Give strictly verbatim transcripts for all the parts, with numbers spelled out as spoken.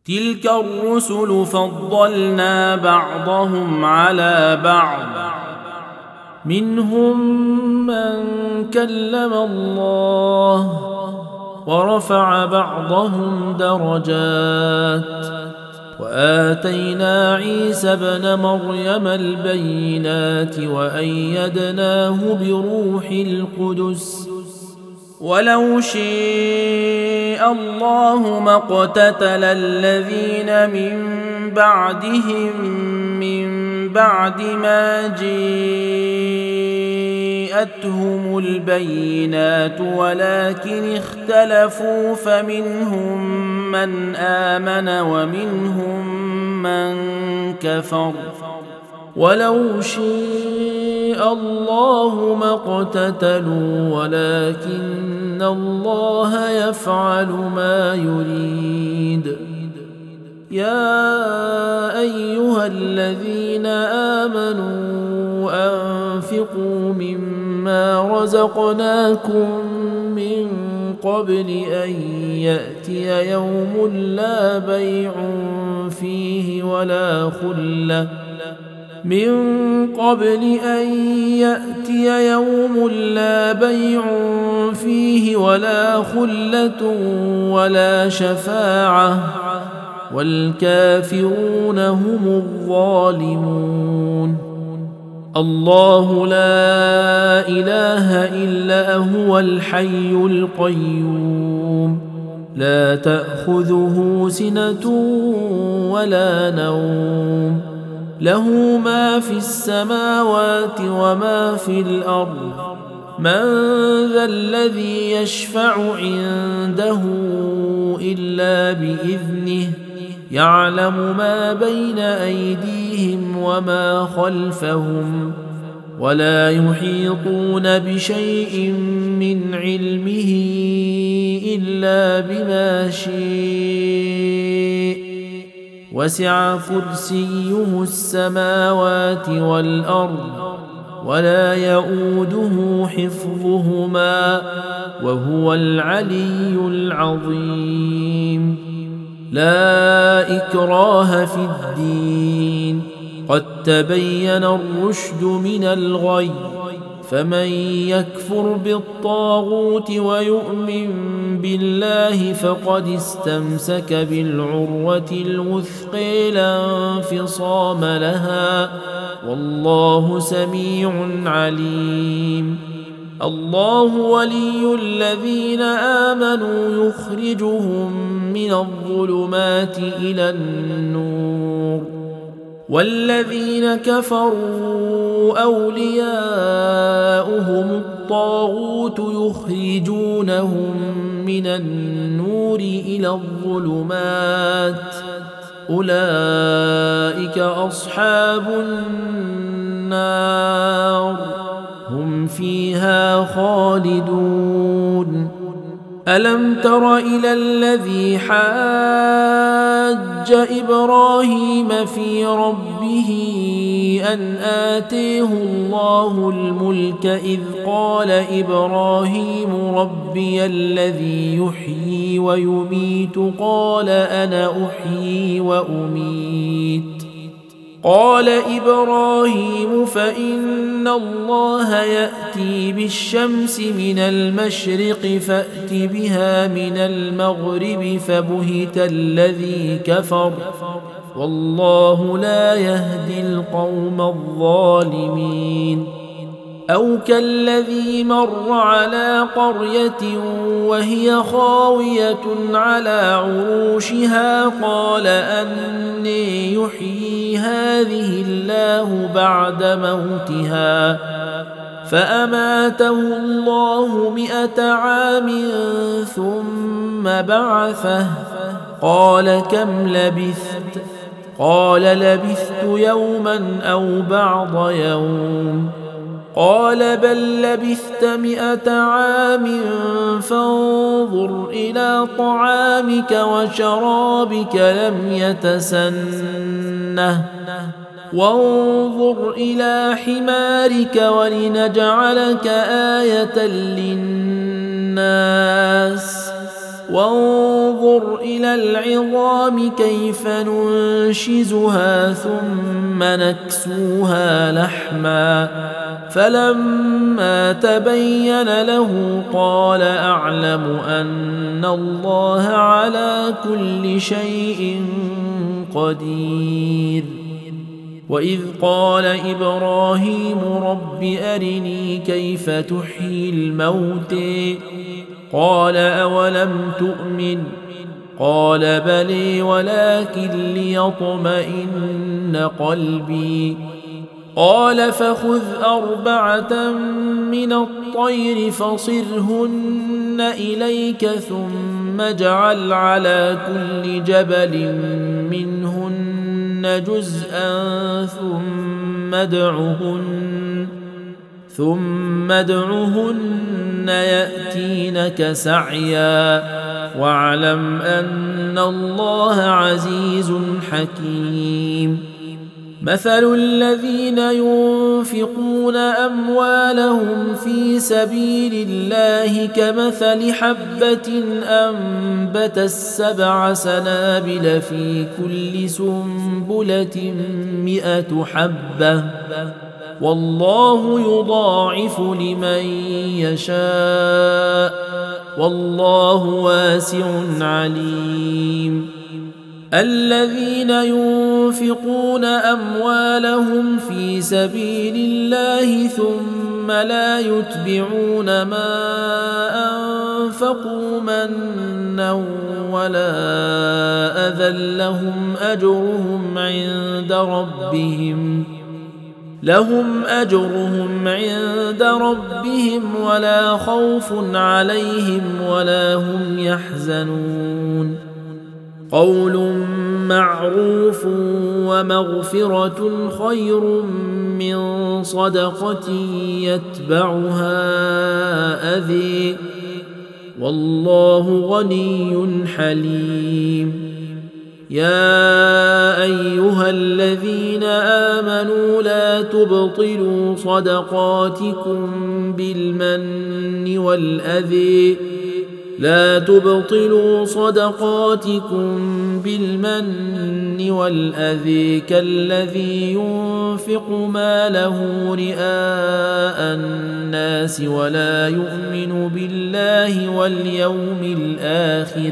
تلك الرسل فضلنا بعضهم على بعض منهم من كلم الله ورفع بعضهم درجات وآتينا عيسى ابن مريم البينات وأيدناه بروح القدس ولو شاء الله ما اقتتل الذين من بعدهم من بعد ما جاءتهم البينات ولكن اختلفوا فمنهم من آمن ومنهم من كفر ولو شاء الله ما اقتتلوا ولكن الله يفعل ما يريد يا أيها الذين آمنوا أنفقوا مما رزقناكم من قبل أن يأتي يوم لا بيع فيه ولا خلة من قبل أن يأتي يوم لا بيع فيه ولا خلة ولا شفاعة والكافرون هم الظالمون الله لا إله إلا هو الحي القيوم لا تأخذه سنة ولا نوم له ما في السماوات وما في الأرض من ذا الذي يشفع عنده إلا بإذنه يعلم ما بين أيديهم وما خلفهم ولا يحيطون بشيء من علمه إلا بما شاء وسع كرسيه السماوات والأرض ولا يؤوده حفظهما وهو العلي العظيم لا إكراه في الدين قد تبين الرشد من الغي فمن يكفر بالطاغوت ويؤمن بالله فقد استمسك بالعروة الوثقى لا انفصام لها والله سميع عليم الله ولي الذين آمنوا يخرجهم من الظلمات إلى النور والذين كفروا أولياؤهم الطاغوت يخرجونهم من النور إلى الظلمات أولئك أصحاب النار هم فيها خالدون ألم تر إلى الذي حاج إبراهيم في ربه أن آتيه الله الملك إذ قال إبراهيم ربي الذي يحيي ويميت قال أنا أحيي وأميت قال إبراهيم فإن الله يأتي بالشمس من المشرق فأت بها من المغرب فبهت الذي كفر والله لا يهدي القوم الظالمين أو كالذي مر على قرية وهي خاوية على عروشها قال أني يحيي هذه الله بعد موتها فأماته الله مئة عام ثم بعثه قال كم لبثت قال لبثت يوما أو بعض يوم قال بل لبثت مئة عام فانظر إلى طعامك وشرابك لم يتسنه وانظر إلى حمارك ولنجعلك آية للناس وانظر إلى العظام كيف ننشزها ثم نكسوها لحما فلما تبين له قال أعلم أن الله على كل شيء قدير. وإذ قال إبراهيم رب أرني كيف تحيي الموتى قال أولم تؤمن قال بلى ولكن ليطمئن قلبي قال فخذ أربعة من الطير فصرهن إليك ثم اجعل على كل جبل منهن جزءا ثم ادعهن ثم ادعهن يأتينك سعيا واعلم أن الله عزيز حكيم. مثل الذين ينفقون أموالهم في سبيل الله كمثل حبة أنبتت سبع سنابل في كل سنبلة مئة حبة والله يضاعف لمن يشاء والله واسع عليم. الذين ينفقون أموالهم في سبيل الله ثم لا يتبعون ما أنفقوا منا ولا أذى لهم أجرهم عند ربهم لهم أجرهم عند ربهم ولا خوف عليهم ولا هم يحزنون. قول معروف ومغفرة خير من صدقة يتبعها أذى والله غني حليم. يا أيها الذين آمنوا لا تبطلوا صدقاتكم بالمن والأذى لا تبطلوا صدقاتكم بالمن والأذى كالذي ينفق ماله رئاء الناس ولا يؤمن بالله واليوم الآخر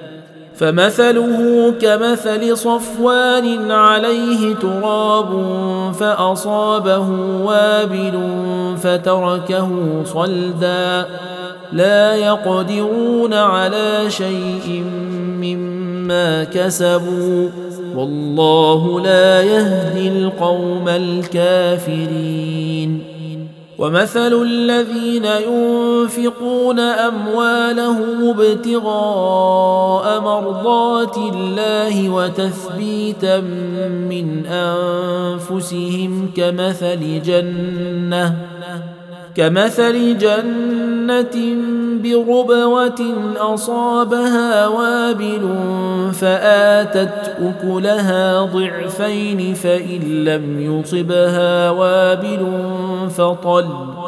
فمثله كمثل صفوان عليه تراب فأصابه وابل فتركه صلدا لا يقدرون على شيء مما كسبوا والله لا يهدي القوم الكافرين. ومثل الذين ينفقون أموالهم ابتغاء مرضات الله وتثبيتا من أنفسهم كمثل جنة كمثل جنة بربوة أصابها وابل فآتت أكلها ضعفين فإن لم يصبها وابل فطل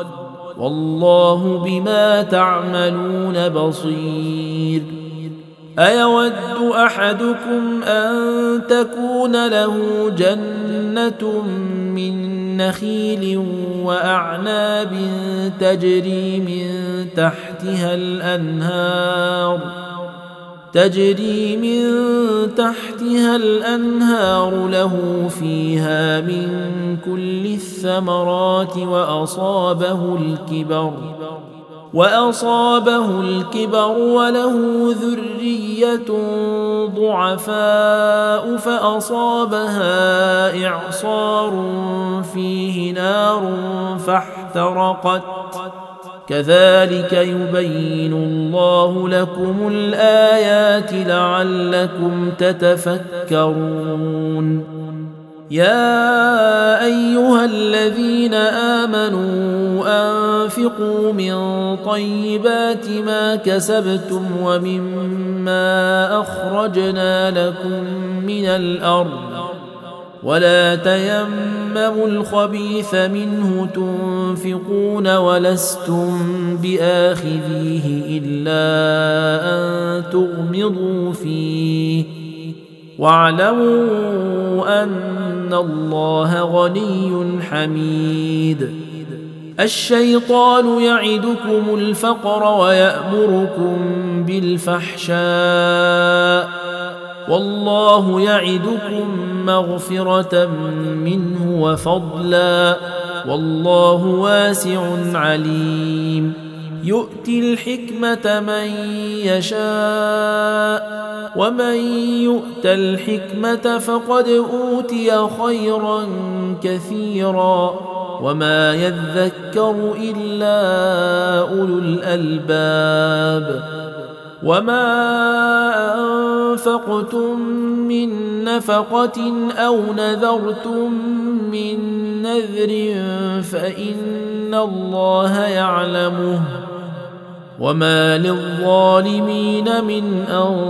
والله بما تعملون بصير. أيود أحدكم أن تكون له جنة من نخيل وأعناب تجري من تحتها الأنهار تجري من تحتها الأنهار له فيها من كل الثمرات وأصابه الكبر وأصابه الكبر وله ذرية ضعفاء فأصابها إعصار فيه نار فاحترقت كذلك يبين الله لكم الآيات لعلكم تتفكرون. يا أيها الذين آمنوا أنفقوا من طيبات ما كسبتم ومما أخرجنا لكم من الأرض ولا تيمموا الخبيث منه تنفقون ولستم بآخذيه إلا أن تغمضوا فيه واعلموا أن الله غني حميد. الشيطان يعدكم الفقر ويأمركم بالفحشاء والله يعدكم مغفرة منه وفضلا والله واسع عليم. يؤتي الحكمة من يشاء ومن يؤت الحكمة فقد أوتي خيرا كثيرا وما يذكر إلا أولو الألباب. وما أنفقتم من نفقة أو نذرتم من نذر فإن الله يعلمه وما للظالمين من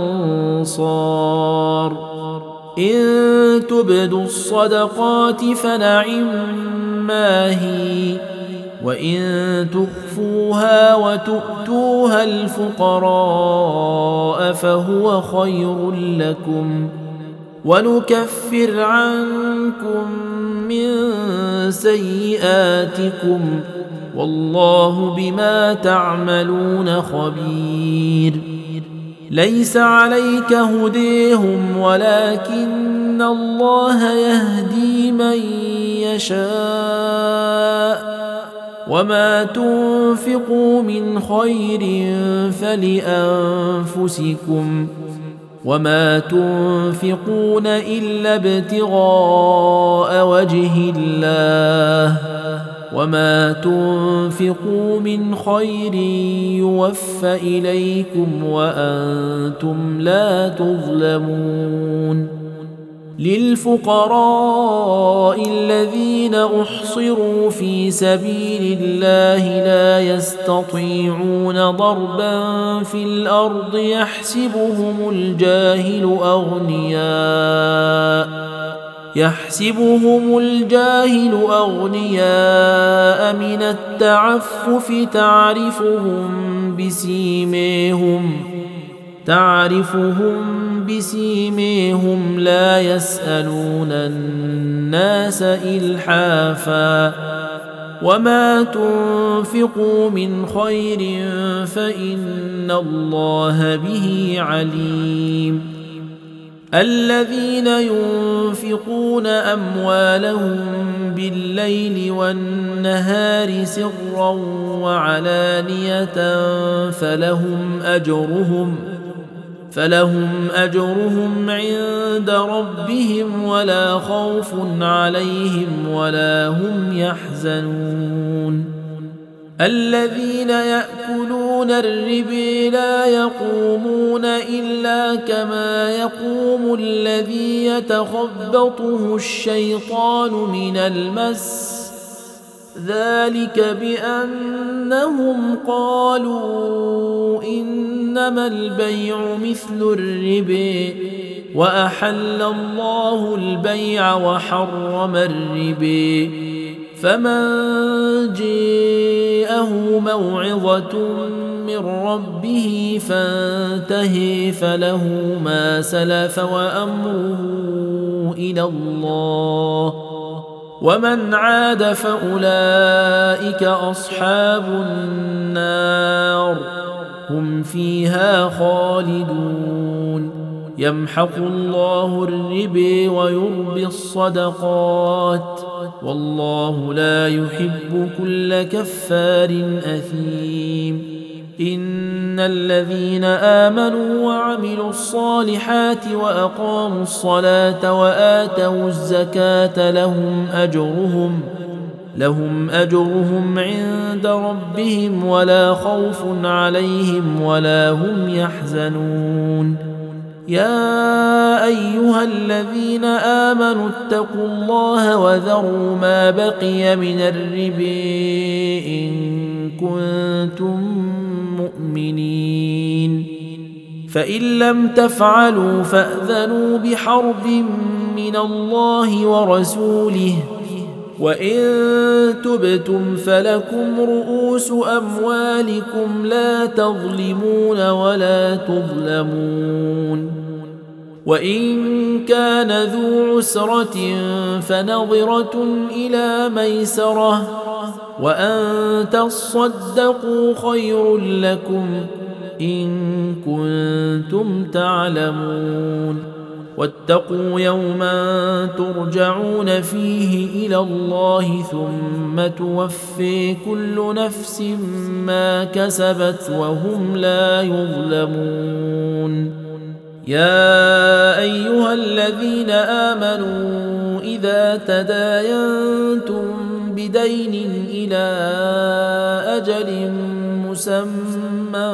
أنصار. إن تبدوا الصدقات فنعما هي وإن تخفوها وتؤتوها الفقراء فهو خير لكم ونكفر عنكم من سيئاتكم والله بما تعملون خبير. ليس عليك هديهم ولكن الله يهدي من يشاء وما تنفقوا من خير فلأنفسكم وما تنفقون إلا ابتغاء وجه الله وما تنفقوا من خير يوفى إليكم وأنتم لا تظلمون. للفقراء الذين أحصروا في سبيل الله لا يستطيعون ضربا في الأرض يحسبهم الجاهل أغنياء يحسبهم الجاهل أغنياء من التعفف تعرفهم بسيميهم تعرفهم بسيميهم لا يسألون الناس إلحافا وما تنفقوا من خير فإن الله به عليم. الذين ينفقون أموالهم بالليل والنهار سرا وعلانية فلهم أجرهم فلهم أجرهم عند ربهم ولا خوف عليهم ولا هم يحزنون. الذين يأكلون الربا لا يقومون إلا كما يقوم الذي يتخبطه الشيطان من المس ذلك بأنهم قالوا إنما البيع مثل الربا وأحل الله البيع وحرم الربا فمن جاءه موعظة من ربه فانتهي فله ما سلف وأمره إلى الله ومن عاد فأولئك أصحاب النار هم فيها خالدون. يمحق الله الربا ويربي الصدقات والله لا يحب كل كفار أثيم. إن الذين آمنوا وعملوا الصالحات وأقاموا الصلاة وآتوا الزكاة لهم أجرهم لهم أجرهم عند ربهم ولا خوف عليهم ولا هم يحزنون. يا أيها الذين آمنوا اتقوا الله وذروا ما بقي من الربا إن كنتم مؤمنين فإن لم تفعلوا فأذنوا بحرب من الله ورسوله وإن تبتم فلكم رؤوس أموالكم لا تظلمون ولا تظلمون وإن كان ذو عسرة فنظرة إلى ميسرة وأن تصدقوا خير لكم إن كنتم تعلمون واتقوا يوما ترجعون فيه إلى الله ثم توفي كل نفس ما كسبت وهم لا يظلمون يا أيها الذين آمنوا إذا تداينتم بدين إلى أجل مسمى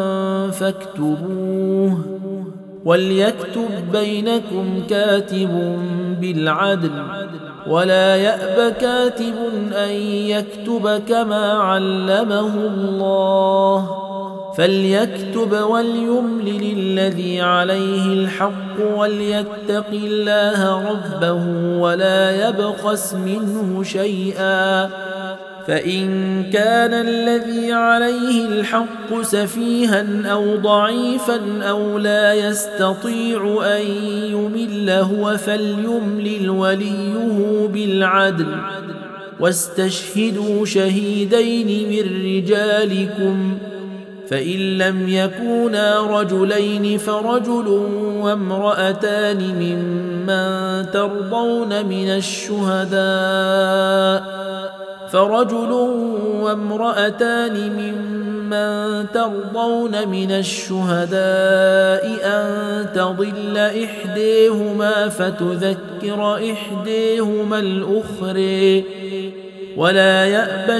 فاكتبوه وليكتب بينكم كاتب بالعدل ولا يأب كاتب أن يكتب كما علمه الله فليكتب وليملل الذي عليه الحق وليتق الله ربه ولا يبخس منه شيئا فإن كان الذي عليه الحق سفيها أو ضعيفا أو لا يستطيع أن يمل هو فليملل وليه بالعدل واستشهدوا شهيدين من رجالكم فإن لم يكونا رجلين فرجل وامرأتان ممن ترضون من الشهداء فرجل وامرأتان ممن ترضون من الشهداء أن تضل إحديهما فتذكر إحديهما الأخرى ولا يأبى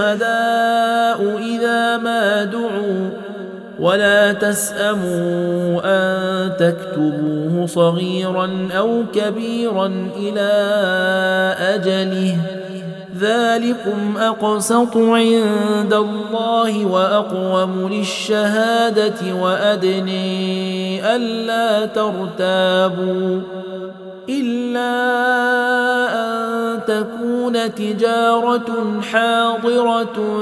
الشهداء إذا ما دعوا ولا تسأموا أن تكتبوه صغيرا أو كبيرا إلى أجله ذلكم أقسط عند الله وأقوم للشهادة وأدني ألا ترتابوا إلا أن تكون تجارة حاضرة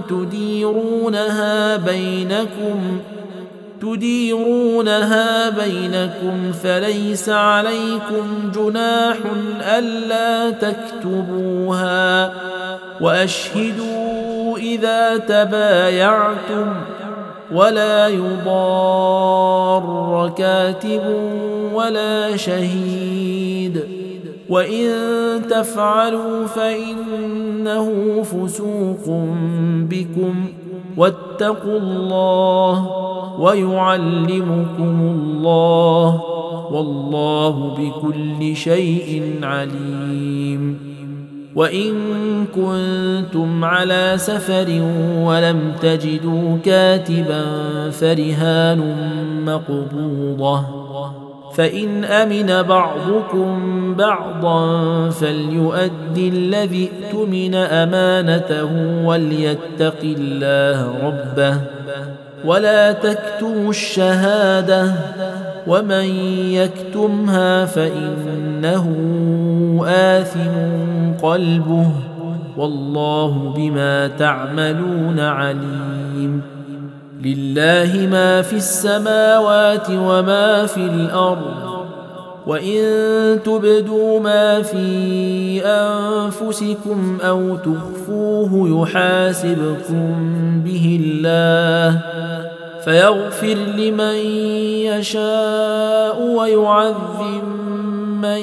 تديرونها بينكم تديرونها بينكم فليس عليكم جناح ألا تكتبوها وأشهدوا إذا تبايعتم ولا يضار كاتب ولا شهيد وإن تفعلوا فإنه فسوق بكم واتقوا الله ويعلمكم الله والله بكل شيء عليم وإن كنتم على سفر ولم تجدوا كاتبا فرهان مقبوضة فإن أمن بعضكم بعضا فليؤدي الذي اؤتمن أمانته وليتق الله ربه ولا تكتموا الشهادة ومن يكتمها فإنه آثم قلبه والله بما تعملون عليم لله ما في السماوات وما في الأرض وإن تبدوا ما في أنفسكم أو تخفوه يحاسبكم به الله فيغفر لمن يشاء ويعذب من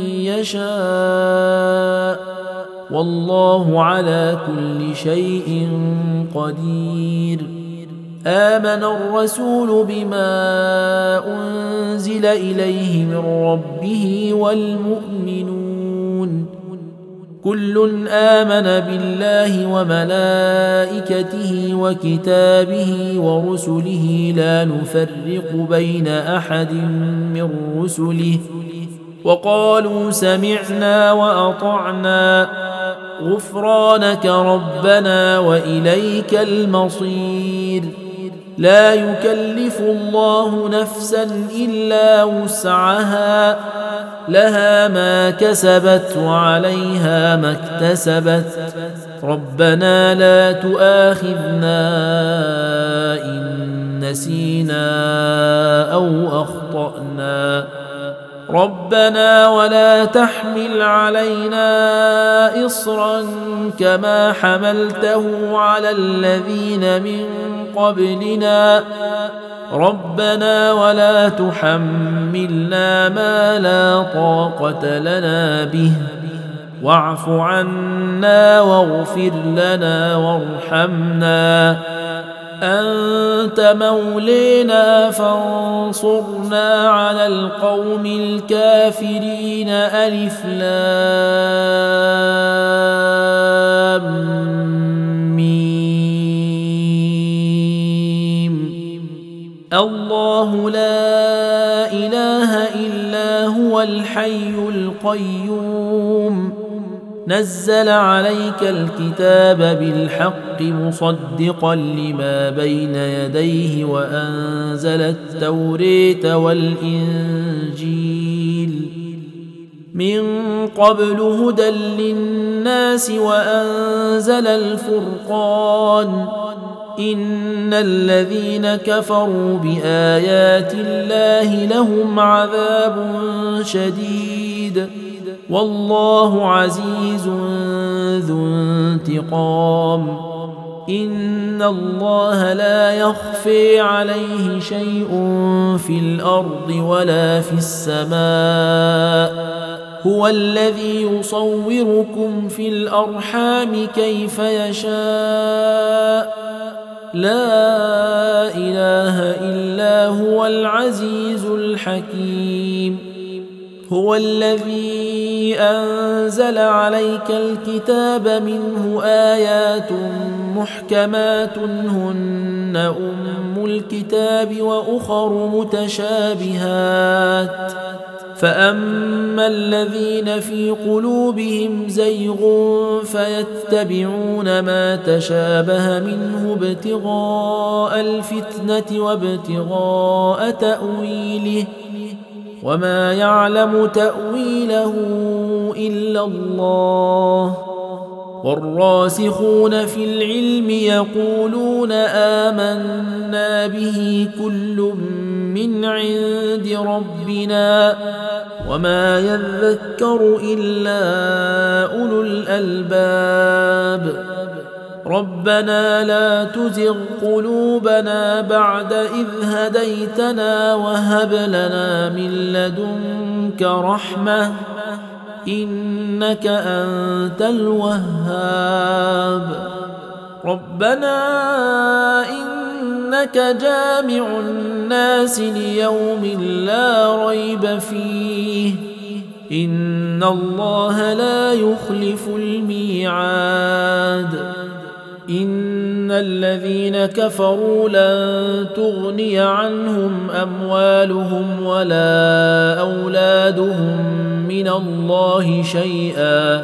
يشاء والله على كل شيء قدير آمن الرسول بما أنزل إليه من ربه والمؤمنون كل آمن بالله وملائكته وكتابه ورسله لا نفرق بين أحد من رسله وقالوا سمعنا وأطعنا غفرانك ربنا وإليك المصير لا يكلف الله نفسا إلا وسعها لها ما كسبت وعليها ما اكتسبت ربنا لا تؤاخذنا إن نسينا أو أخطأنا ربنا ولا تحمل علينا إصرا كما حملته على الذين من قبلنا ربنا ولا تحملنا ما لا طاقة لنا به واعف عنا واغفر لنا وارحمنا أنت مولينا فانصرنا على القوم الكافرين ألف لام ميم الله لا إله إلا هو الحي القيوم نزل عليك الكتاب بالحق مصدقا لما بين يديه وأنزل التوريت والإنجيل من قبل هدى للناس وأنزل الفرقان إن الذين كفروا بآيات الله لهم عذاب شديد والله عزيز ذو انتقام إن الله لا يخفي عليه شيء في الأرض ولا في السماء هو الذي يصوركم في الأرحام كيف يشاء لا إله إلا هو العزيز الحكيم هو الذي أنزل عليك الكتاب منه آيات محكمات هن أم الكتاب وأخر متشابهات فأما الذين في قلوبهم زيغ فيتبعون ما تشابه منه ابتغاء الفتنة وابتغاء تأويله وما يعلم تأويله إلا الله والراسخون في العلم يقولون آمنا به كل من عند ربنا وما يذكر إلا أولو الألباب ربنا لا تزغ قلوبنا بعد إذ هديتنا وهب لنا من لدنك رحمة إنك أنت الوهاب ربنا إنك جامع الناس ليوم لا ريب فيه إن الله لا يخلف الميعاد إن الذين كفروا لن تغني عنهم أموالهم ولا أولادهم من الله شيئا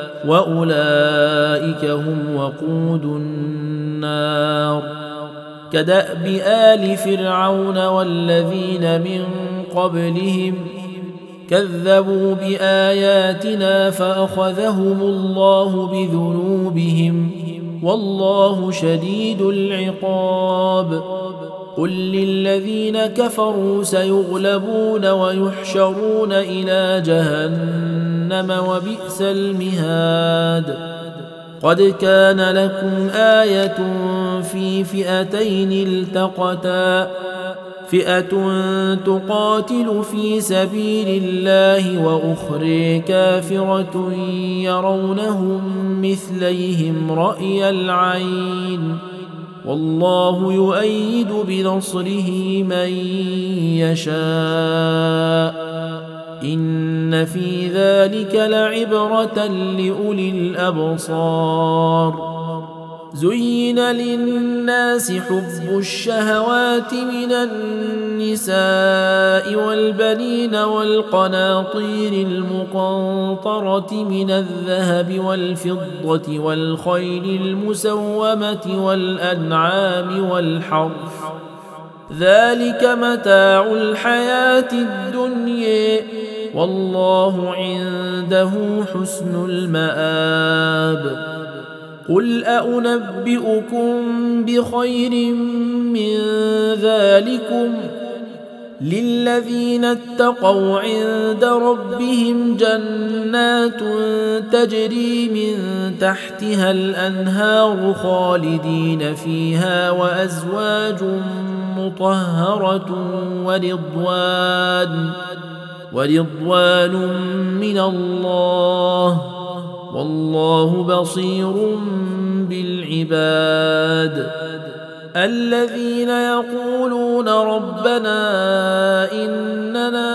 وأولئك هم وقود النار كدأب آل فرعون والذين من قبلهم كذبوا بآياتنا فأخذهم الله بذنوبهم والله شديد العقاب قل للذين كفروا سيغلبون ويحشرون إلى جهنم وبئس المهاد قد كان لكم آية في فئتين التقتا فئة تقاتل في سبيل الله وأخرى كافرة يرونهم مثليهم رأي العين والله يؤيد بنصره من يشاء إن في ذلك لعبرة لأولي الأبصار زين للناس حب الشهوات من النساء والبنين والقناطير المقنطرة من الذهب والفضة والخيل المسومة والأنعام والحرث ذلك متاع الحياة الدنيا والله عنده حسن المآب. قل أنبئكم بخير من ذلكم للذين اتقوا عند ربهم جنات تجري من تحتها الأنهار خالدين فيها وأزواج مطهرة ورضوان ورضوان من الله والله بصير بالعباد. الذين يقولون ربنا إننا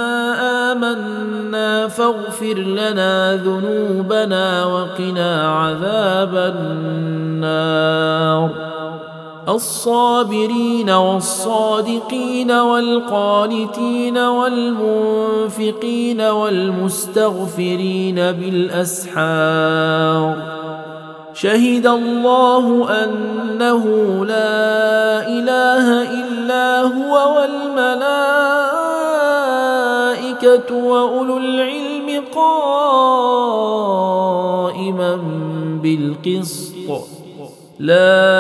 آمنا فاغفر لنا ذنوبنا وقنا عذاب النار. الصابرين والصادقين والقانتين والمنفقين والمستغفرين بالأسحار شهد الله أنه لا إله إلا هو والملائكة وأولو العلم قائما بالقسط لا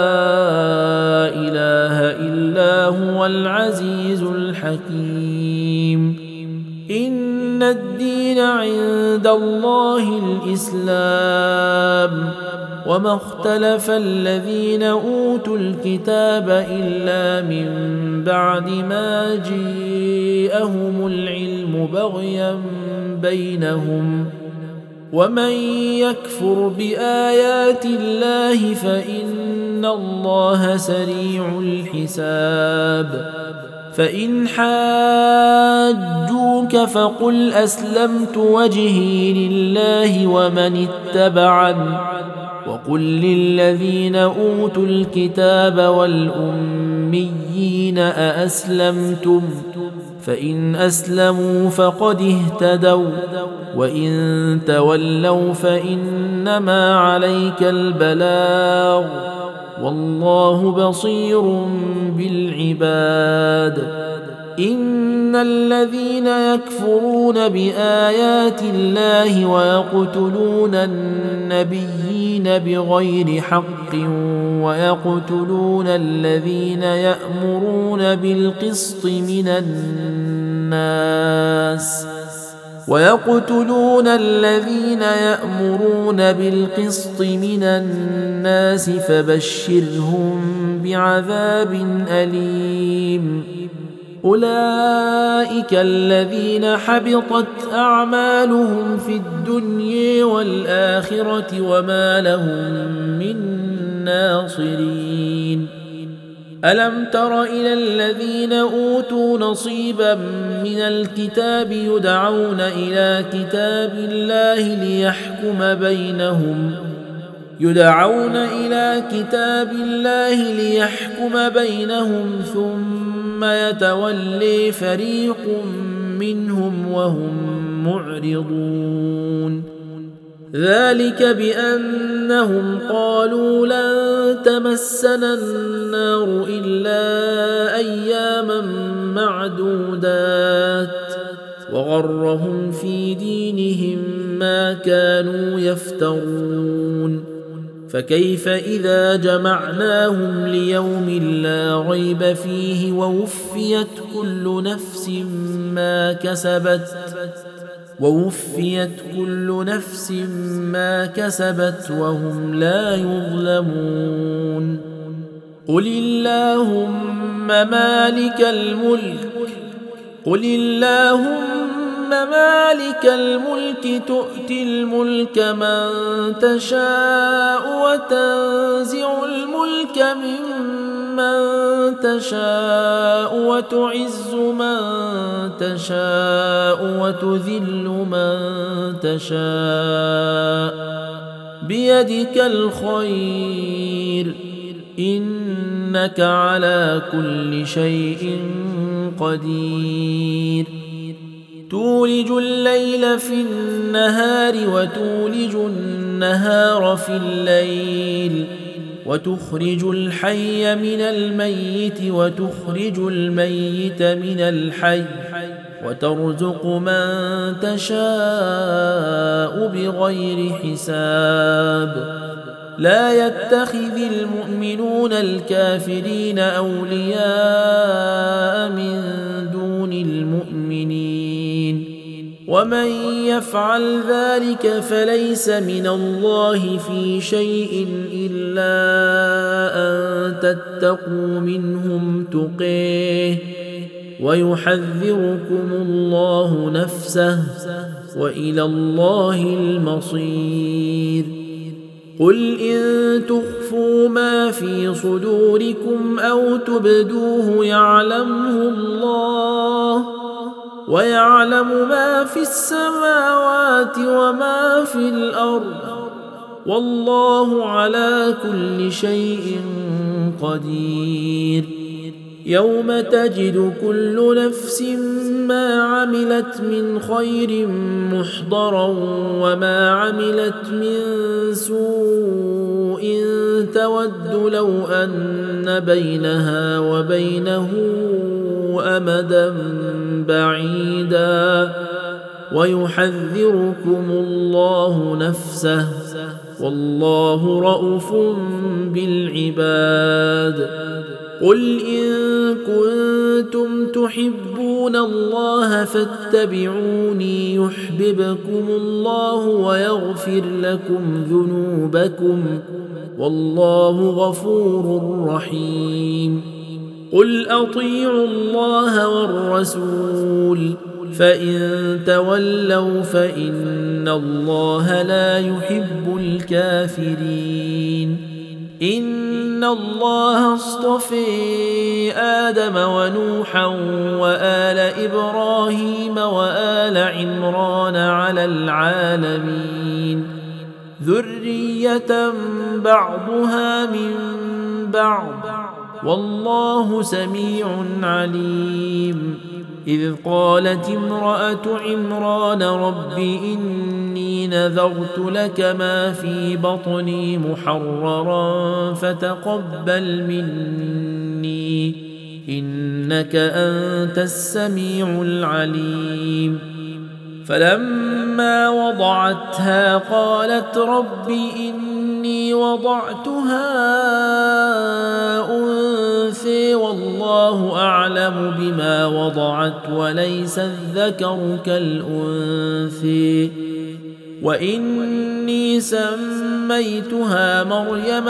إله إلا هو العزيز الحكيم. إن الدين عند الله الإسلام وما اختلف الذين أوتوا الكتاب إلا من بعد ما جاءهم العلم بغيا بينهم ومن يكفر بآيات الله فإن الله سريع الحساب. فإن حاجوك فقل أسلمت وجهي لله ومن اتبعني وقل للذين أوتوا الكتاب والأميين أأسلمتم فإن أسلموا فقد اهتدوا وإن تولوا فإنما عليك البلاغ والله بصير بالعباد. إن الذين يكفرون بآيات الله ويقتلون النبيين بغير حق ويقتلون الذين يأمرون بالقسط من الناس ويقتلون الذين يأمرون بالقسط من الناس فبشرهم بعذاب أليم. أولئك الذين حبطت أعمالهم في الدنيا والآخرة وما لهم من ناصرين. ألم تر إلى الذين أوتوا نصيبا من الكتاب يدعون إلى كتاب الله ليحكم بينهم يدعون إلى كتاب الله ليحكم بينهم ثم يتولي فريق منهم وهم معرضون. ذلك بأنهم قالوا لن تمسنا النار إلا أياما معدودات وغرهم في دينهم ما كانوا يفترون. فكيف إذا جمعناهم ليوم لا ريب فيه ووفيت كل نفس ما كسبت ووفيت كل نفس ما كسبت وهم لا يظلمون. قل اللهم مالك الملك قل اللهم مالك الملك تؤتي الملك من تشاء وتنزع الملك ممن تشاء وتعز من تشاء وتذل من تشاء بيدك الخير إنك على كل شيء قدير تولج الليل في النهار وتولج النهار في الليل وتخرج الحي من الميت وتخرج الميت من الحي وترزق من تشاء بغير حساب لا يتخذ المؤمنون الكافرين أولياء من دون المؤمنين ومن يفعل ذلك فليس من الله في شيء إلا أن تتقوا منهم تقيه ويحذركم الله نفسه وإلى الله المصير قل إن تخفوا ما في صدوركم أو تبدوه يعلمه الله ويعلم ما في السماوات وما في الأرض والله على كل شيء قدير يوم تجد كل نفس ما عملت من خير محضرا وما عملت من سوء تود لو أن بينها وبينه أمدا بعيدا ويحذركم الله نفسه والله رءوف بالعباد قل إن كنتم تحبون الله فاتبعوني يحببكم الله ويغفر لكم ذنوبكم والله غفور رحيم قل أطيعوا الله والرسول فإن تولوا فإن الله لا يحب الكافرين إن الله اصطفى آدم ونوحا وآل إبراهيم وآل عمران على العالمين ذرية بعضها من بعض والله سميع عليم إذ قالت امرأة عمران رب إني نذرت لك ما في بطني محررا فتقبل مني إنك أنت السميع العليم فلما وضعتها قالت رب إني وضعتها أنثى والله أعلم بما وضعت وليس الذكر كالأنثى وإني سميتها مريم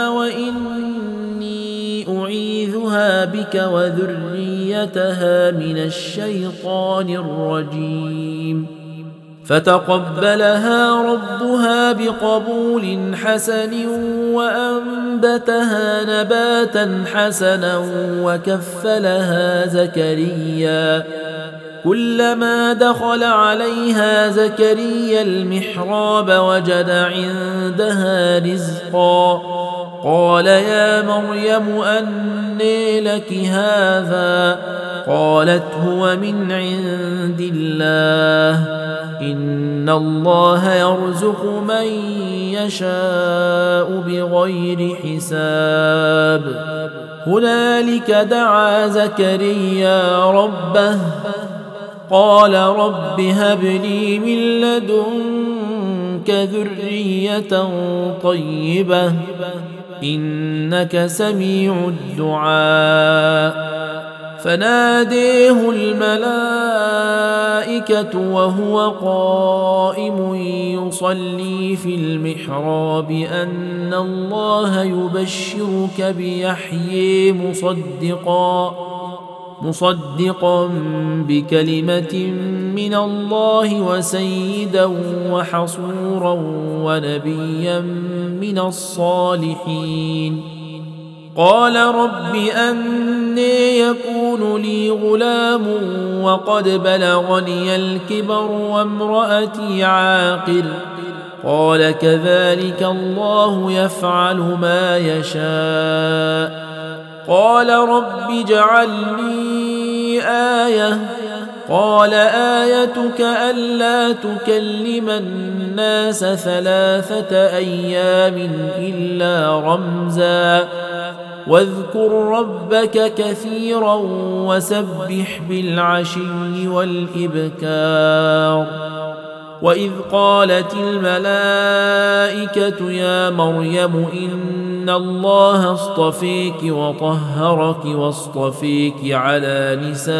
وإني أعيذها بك وذريتها من الشيطان الرجيم فتقبلها ربها بقبول حسن وأنبتها نباتا حسنا وكفلها زكريا كلما دخل عليها زكريا المحراب وجد عندها رزقا قال يا مريم أنى لك هذا قالت هو من عند الله إن الله يرزق من يشاء بغير حساب هنالك دعا زكريا ربه قال رب هب لي من لدنك ذرية طيبة إنك سميع الدعاء فناديه الملائكة وهو قائم يصلي في المحراب أن الله يبشرك بيحيى مصدقا مصدقا بكلمة من الله وسيدا وحصورا ونبيا من الصالحين قال رب أنى يكون لي غلام وقد بلغني الكبر وامرأتي عاقر قال كذلك الله يفعل ما يشاء قال رب اجعل لي آية قال آيتك ألا تكلم الناس ثلاثة أيام إلا رمزا واذكر ربك كثيرا وسبح بالعشي والإبكار وإذ قالت الملائكة يا مريم إن الله اصطفيك وطهرك واصطفيك على نساء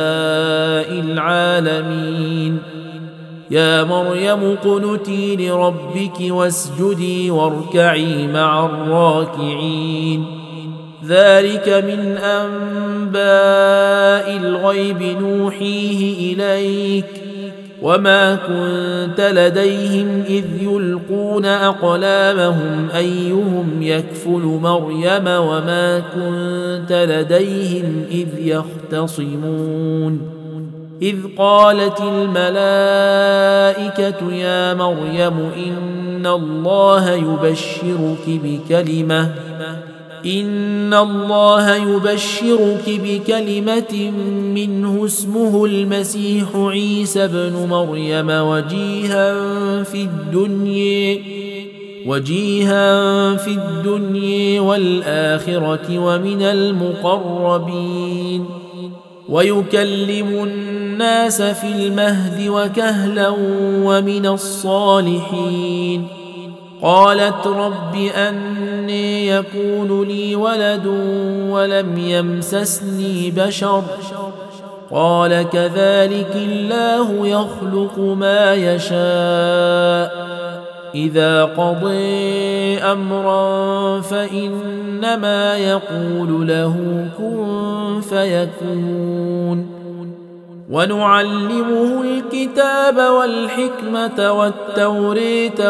العالمين يا مريم اقنتي لربك واسجدي واركعي مع الراكعين ذلك من أنباء الغيب نوحيه إليك وما كنت لديهم إذ يلقون أقلامهم أيهم يكفل مريم وما كنت لديهم إذ يختصمون إذ قالت الملائكة يا مريم إن الله يبشرك بكلمة إن الله يبشرك بكلمة منه اسمه المسيح عيسى ابن مريم وجيها في الدنيا وجيها في الدنيا والآخرة ومن المقربين ويكلم الناس في المهد وكهلا ومن الصالحين قالت رب أني يكون لي ولد ولم يمسسني بشر قال كذلك الله يخلق ما يشاء إذا قضي أمرا فإنما يقول له كن فيكون ونعلمه الكتاب والحكمة والتوريت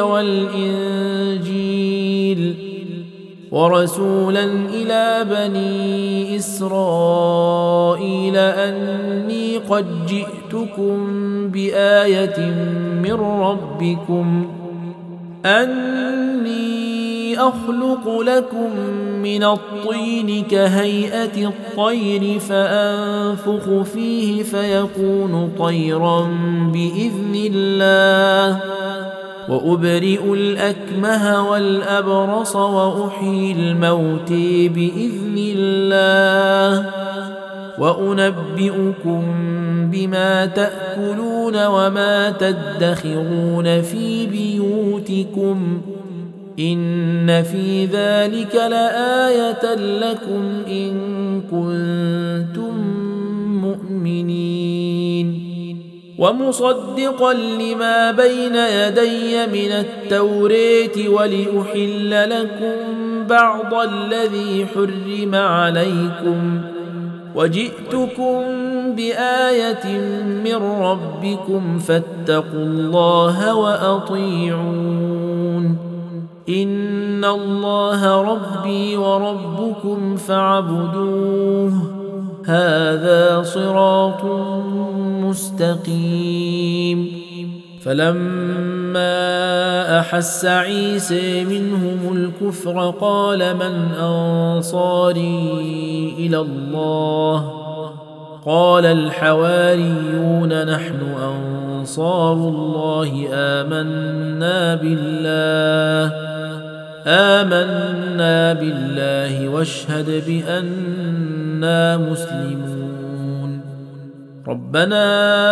والإنجيل ورسولا إلى بني إسرائيل أني قد جئتكم بآية من ربكم أني أخلق لكم من الطين كهيئة الطير فأنفخ فيه فيكون طيرا بإذن الله وأبرئ الأكمه والأبرص وأحيي الموت بإذن الله وأنبئكم بما تأكلون وما تدخرون في بيوتكم إن في ذلك لآية لكم إن كنتم مؤمنين ومصدقا لما بين يدي من التوريت ولأحل لكم بعض الذي حرم عليكم وجئتكم بآية من ربكم فاتقوا الله وأطيعون إن الله ربي وربكم فاعبدوه هذا صراط مستقيم فلما أحس عيسى منهم الكفر قال من أنصاري إلى الله قال الحواريون نحن أنصار الله آمنا بالله آمنا بالله واشهد بأننا مسلمون ربنا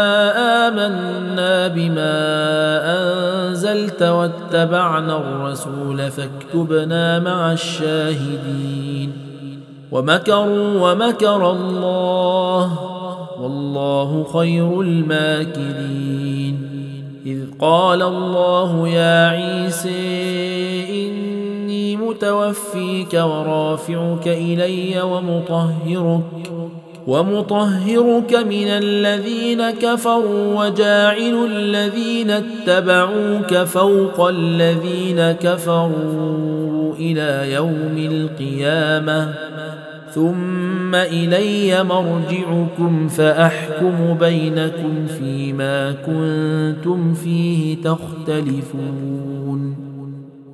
آمنا بما أنزلت واتبعنا الرسول فاكتبنا مع الشاهدين ومكروا ومكر الله والله خير الماكرين إذ قال الله يا عيسى إني متوفيك ورافعك إلي ومطهرك ومطهرك من الذين كفروا وجاعل الذين اتبعوك فوق الذين كفروا إلى يوم القيامة ثم إلي مرجعكم فأحكم بينكم فيما كنتم فيه تختلفون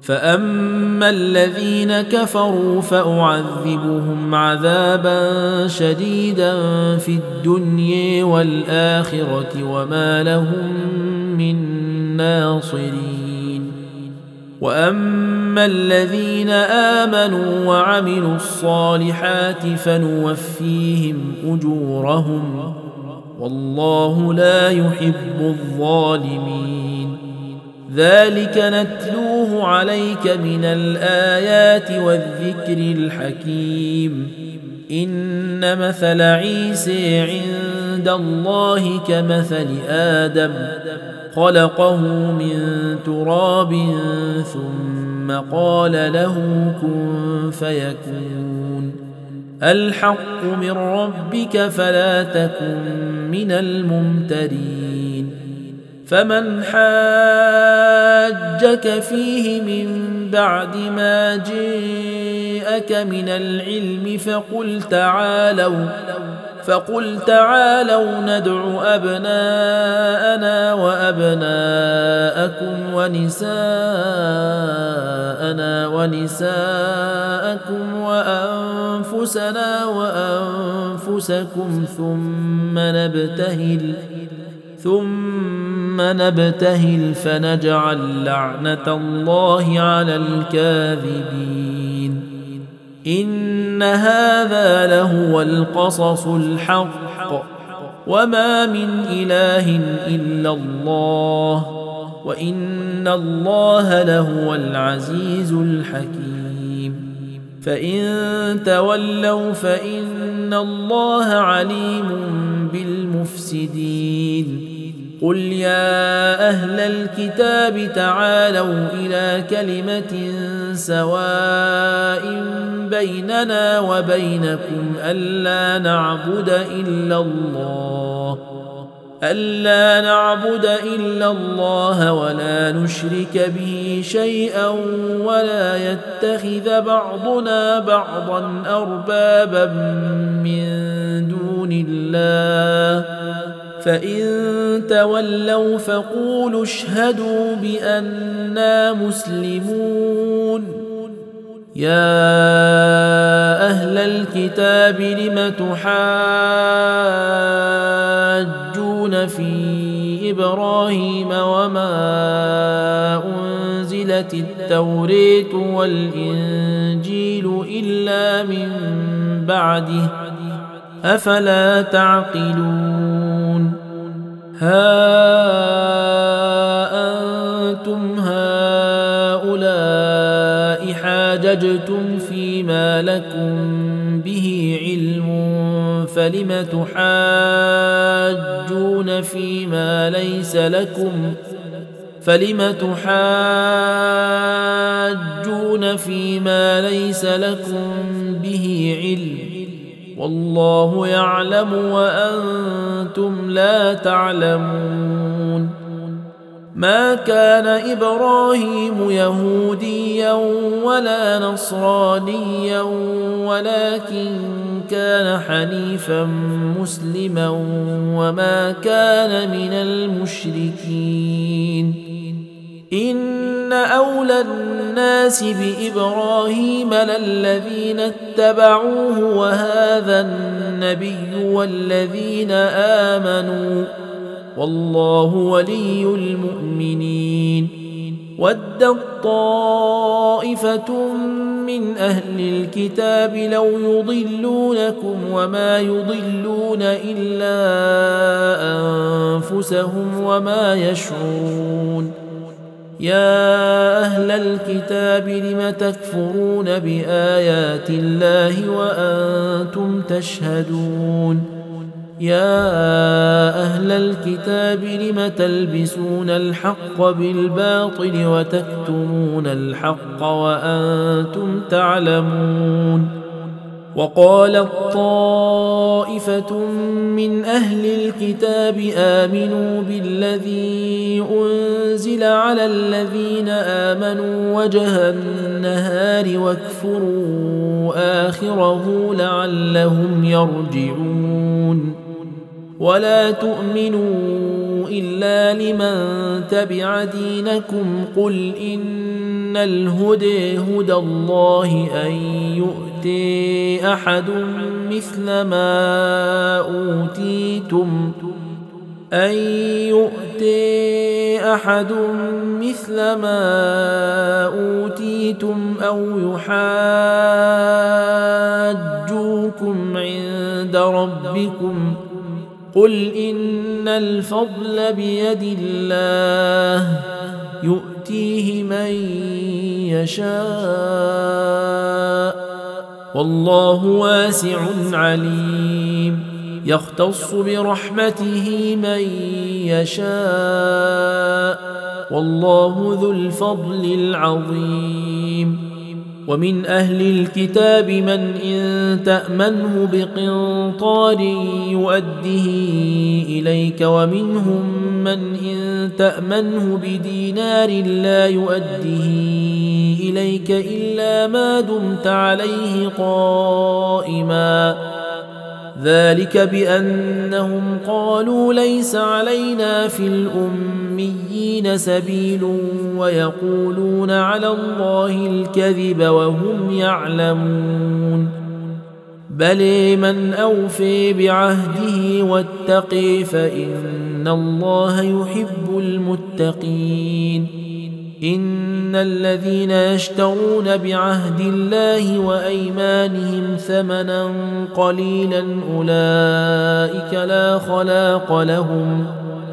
فأما الذين كفروا فأعذبهم عذابا شديدا في الدنيا والآخرة وما لهم من ناصرين. وأما الذين آمنوا وعملوا الصالحات فنوفيهم أجورهم والله لا يحب الظالمين. ذلك نتلوه عليك من الآيات والذكر الحكيم. إن مثل عيسى عند الله كمثل آدم خلقه من تراب ثم قال له كن فيكون. الحق من ربك فلا تكن من الممترين. فمن حاجك فيه من بعد ما جاءك من العلم فقل تعالوا فقل تعالوا ندع أبناءنا وأبناءكم ونساءنا ونساءكم وأنفسنا وأنفسكم ثم نبتهل ثم نبتهل فنجعل لعنة الله على الكاذبين. إن هذا لهو القصص الحق وما من إله إلا الله وإن الله لهو العزيز الحكيم. فإن تولوا فإن الله عليم بالمفسدين. قل يا أهل الكتاب تعالوا إلى كلمة سواء بيننا وبينكم ألا نعبد إلا الله ألا نعبد إلا الله ولا نشرك به شيئا ولا يتخذ بعضنا بعضا أربابا من دون الله فإن تولوا فقولوا اشهدوا بأننا مسلمون. يا أهل الكتاب لم تحاجون في إبراهيم وما أنزلت التوراة والإنجيل إلا من بعده أفلا تعقلون. ها أنتم هؤلاء حاججتم فيما لكم به علم فلم تحاجون فيما ليس لكم فلم تحاجون فيما ليس لكم به علم والله يعلم وأنتم لا تعلمون. ما كان إبراهيم يهوديا ولا نصرانيا ولكن كان حنيفا مسلما وما كان من المشركين. إن أولى الناس بإبراهيم للذين اتبعوه وهذا النبي والذين آمنوا والله ولي المؤمنين. ودت طائفة من أهل الكتاب لو يضلونكم وما يضلون إلا أنفسهم وما يشعرون. يا أهل الكتاب لم تكفرون بآيات الله وأنتم تشهدون. يا أهل الكتاب لم تلبسون الحق بالباطل وتكتمون الحق وأنتم تعلمون. وقالت طائفة من أهل الكتاب آمنوا بالذي أنزل على الذين آمنوا وجه النهار واكفروا آخره لعلهم يرجعون. ولا تؤمنوا إلا لمن تبع دينكم قل إن الهدى هدى الله أن يؤتي أحد مثل ما أوتيتم أن يؤتي أحد مثل ما أوتيتم أو يحاجوكم عند ربكم قل إن الفضل بيد الله يؤتيه من يشاء والله واسع عليم يختص برحمته من يشاء والله ذو الفضل العظيم ومن أهل الكتاب من إن تأمنه بقنطار يؤده إليك ومنهم من إن تأمنه بدينار لا يؤده إليك إلا ما دمت عليه قائما ذلك بأنهم قالوا ليس علينا في الأميين سبيل ويقولون على الله الكذب وهم يعلمون بل من أوفي بعهده واتقي فإن الله يحب المتقين إن الذين يشترون بعهد الله وأيمانهم ثمنا قليلا أولئك لا خلاق لهم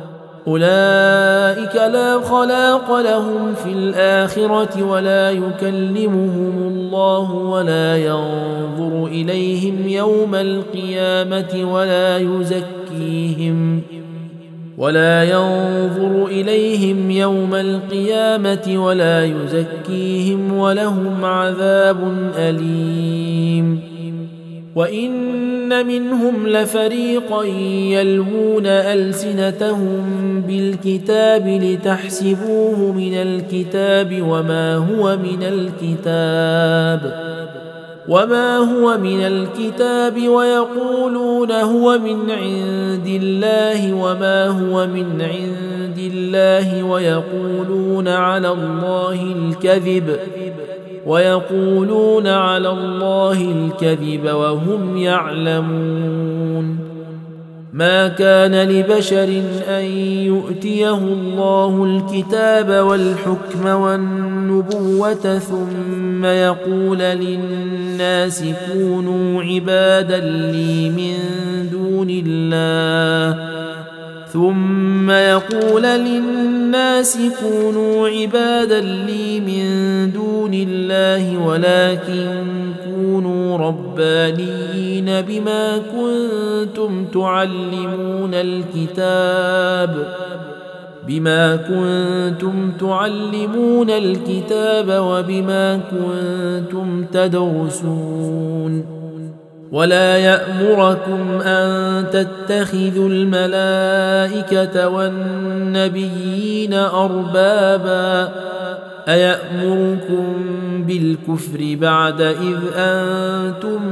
أولئك لا خلاق لهم في الآخرة ولا يكلمهم الله ولا ينظر إليهم يوم القيامة ولا يزكيهم ولا ينظر إليهم يوم القيامة ولا يزكيهم ولهم عذاب أليم وإن منهم لفريقا يلوون ألسنتهم بالكتاب لتحسبوه من الكتاب وما هو من الكتاب وما هو من الكتاب ويقولون هو من عند الله وما هو من عند الله ويقولون على الله الكذب ويقولون على الله الكذب وهم يعلمون ما كان لبشر أن يؤتيه الله الكتاب والحكم والنبوة ثم يقول للناس كونوا عبادا لي من دون الله ثم يقول للناس كونوا عبادا لي من دون الله ولكن كونوا ربانيين بما كنتم تعلمون الكتاب بما كنتم تعلمون الكتاب وبما كنتم تدرسون ولا يأمركم أن تتخذوا الملائكة والنبيين أربابا أيأمركم بالكفر بعد إذ أنتم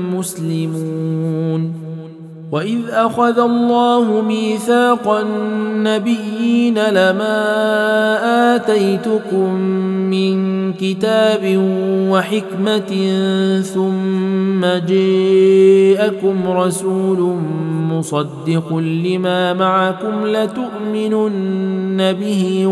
مسلمون وإذ أخذ الله ميثاق النبيين لما آتيتكم من كتاب وحكمة ثم جاءكم رسول مصدق لما معكم لتؤمنن به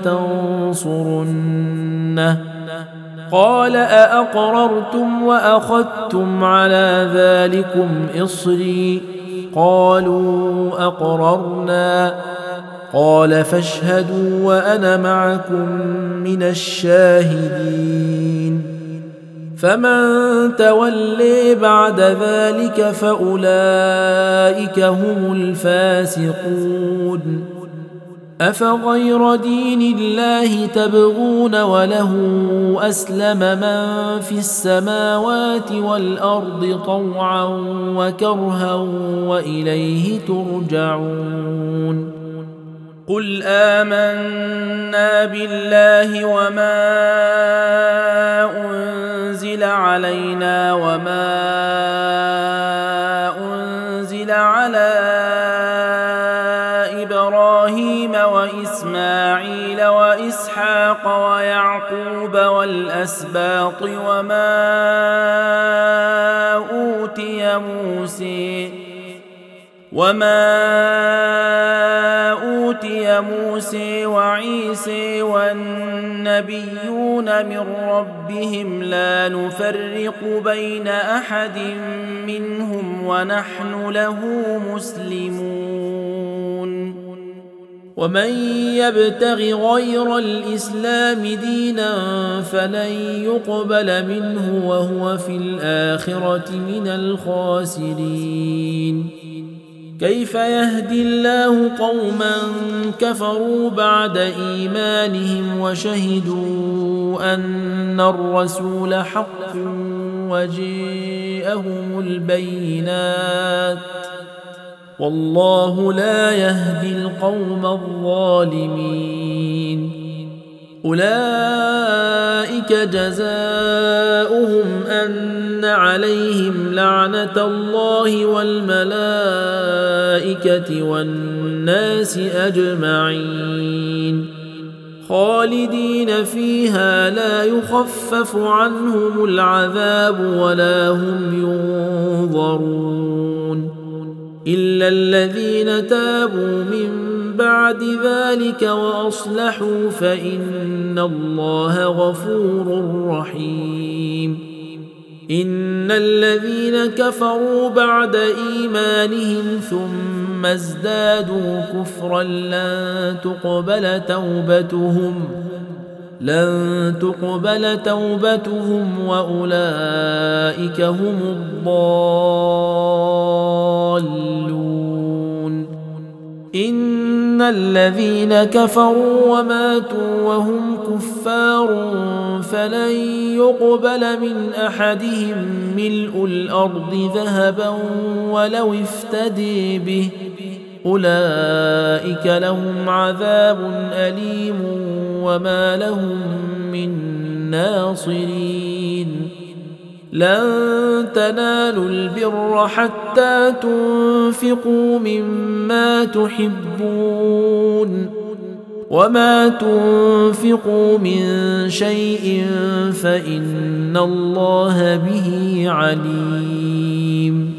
ولتنصرنه قال أأقررتم وأخذتم على ذلكم إصري قالوا أقررنا قال فاشهدوا وأنا معكم من الشاهدين فمن تولي بعد ذلك فأولئك هم الفاسقون أفغير دين الله تبغون وله أسلم من في السماوات والأرض طوعا وكرها وإليه ترجعون قل آمنا بالله وما أنزل علينا وما أنزل على إبراهيم وإسماعيل وإسحاق ويعقوب والأسباط وما أوتي موسى وما أوتي موسى وعيسى والنبيون من ربهم لا نفرق بين أحد منهم ونحن له مسلمون. ومن يبتغ غير الإسلام دينا فلن يقبل منه وهو في الآخرة من الخاسرين. كيف يهدي الله قوما كفروا بعد إيمانهم وشهدوا أن الرسول حق وجاءهم البينات والله لا يهدي القوم الظالمين. أولئك جزاؤهم أن عليهم لعنة الله والملائكة والناس أجمعين خالدين فيها لا يخفف عنهم العذاب ولا هم ينظرون إلا الذين تابوا من بعد ذلك وأصلحوا فإن الله غفور رحيم. إن الذين كفروا بعد إيمانهم ثم ازدادوا كفرا لن تقبل توبتهم لن تقبل توبتهم وأولئك هم الضالون. إن الذين كفروا وماتوا وهم كفار فلن يقبل من أحدهم ملء الأرض ذهبا ولو افتدي به أولئك لهم عذاب أليم وما لهم من ناصرين. لن تنالوا البر حتى تنفقوا مما تحبون وما تنفقوا من شيء فإن الله به عليم.